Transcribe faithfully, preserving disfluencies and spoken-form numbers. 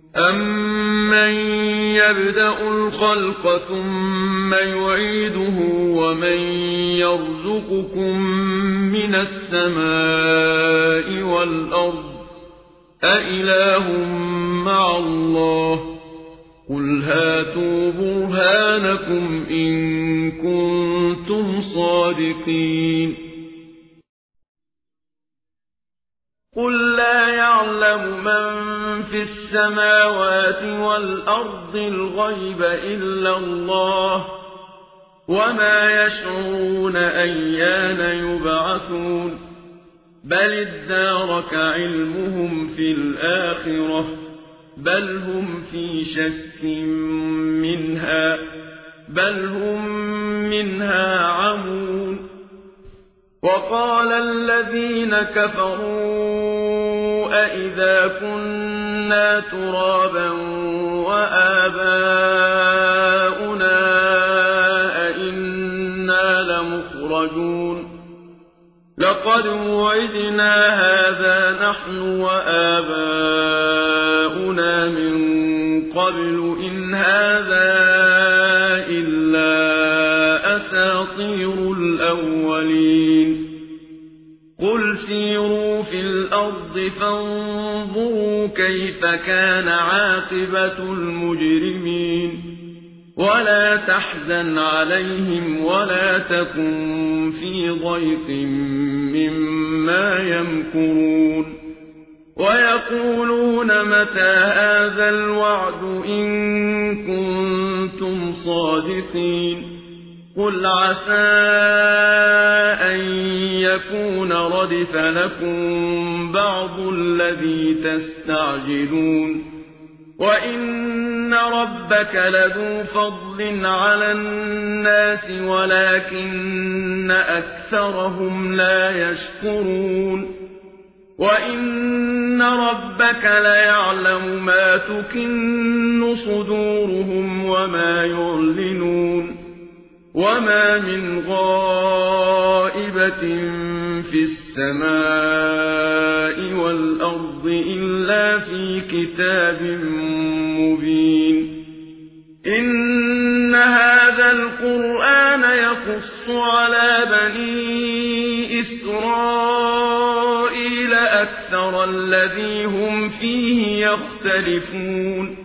أَمَّن يَبْدَأُ الْخَلْقَ ثُمَّ يُعِيدُهُ وَمَن يَرْزُقُكُم مِّنَ السَّمَاءِ وَالْأَرْضِ أَإِلَٰهٌ مَّعَ اللَّهِ قُلْ هَاتُوا بُرْهَانَكُمْ إِن كُنتُمْ صَادِقِينَ قُل لَّا يَعْلَمُ مَن فِي السَّمَاوَاتِ وَالْأَرْضِ الْغَيْبَ إِلَّا اللَّهُ وَمَا يَشْعُرُونَ أَيَّانَ يُبْعَثُونَ بَلِ ادَّارَكَ عِلْمُهُمْ فِي الْآخِرَةِ بَلْ هُمْ فِي شَكٍّ مِّنْهَا بَلْ هُم مِّنْهَا عَمُونَ وَقَالَ الَّذِينَ كَفَرُوا أَإِذَا كُنَّا تُرَابًا وَآبَاؤُنَا أَإِنَّا لَمُخْرَجُونَ لَقَدْ وُعِدْنَا هَٰذَا نَحْنُ وَآبَاؤُنَا مِن قَبْلُ إِنْ هَٰذَا إِلَّا أَسَاطِيرُ الْأَوَّلِينَ قُلْ سِيرُوا فِي الْأَرْضِ فَانظُرُوا كَيْفَ كَانَ عَاقِبَةُ الْمُجْرِمِينَ وَلَا تَحْزَنْ عَلَيْهِمْ وَلَا تَكُن فِي ضَيْقٍ مِّمَّا يَمْكُرُونَ وَيَقُولُونَ مَتَىٰ هَٰذَا الْوَعْدُ إِن كُنتُمْ صَادِقِينَ قُلْ عَسَىٰ أَن يَكُونَ رَدِفَ لَكُم بَعْضُ الَّذِي تَسْتَعْجِلُونَ وَإِنَّ رَبَّكَ لَذُو فَضْلٍ عَلَى النَّاسِ وَلَٰكِنَّ أَكْثَرَهُمْ لَا يَشْكُرُونَ وَإِنَّ رَبَّكَ لَيَعْلَمُ مَا تُكِنُّ صُدُورُهُمْ وَمَا يُعْلِنُونَ وَمَا مِنْ غَائِبَةٍ فِي السَّمَاءِ وَالْأَرْضِ إِلَّا فِي كِتَابٍ مُّبِينٍ إِنَّ هَٰذَا الْقُرْآنَ يَقُصُّ عَلَىٰ بَنِي إِسْرَائِيلَ أَكْثَرَ الَّذِي هُمْ فِيهِ يَخْتَلِفُونَ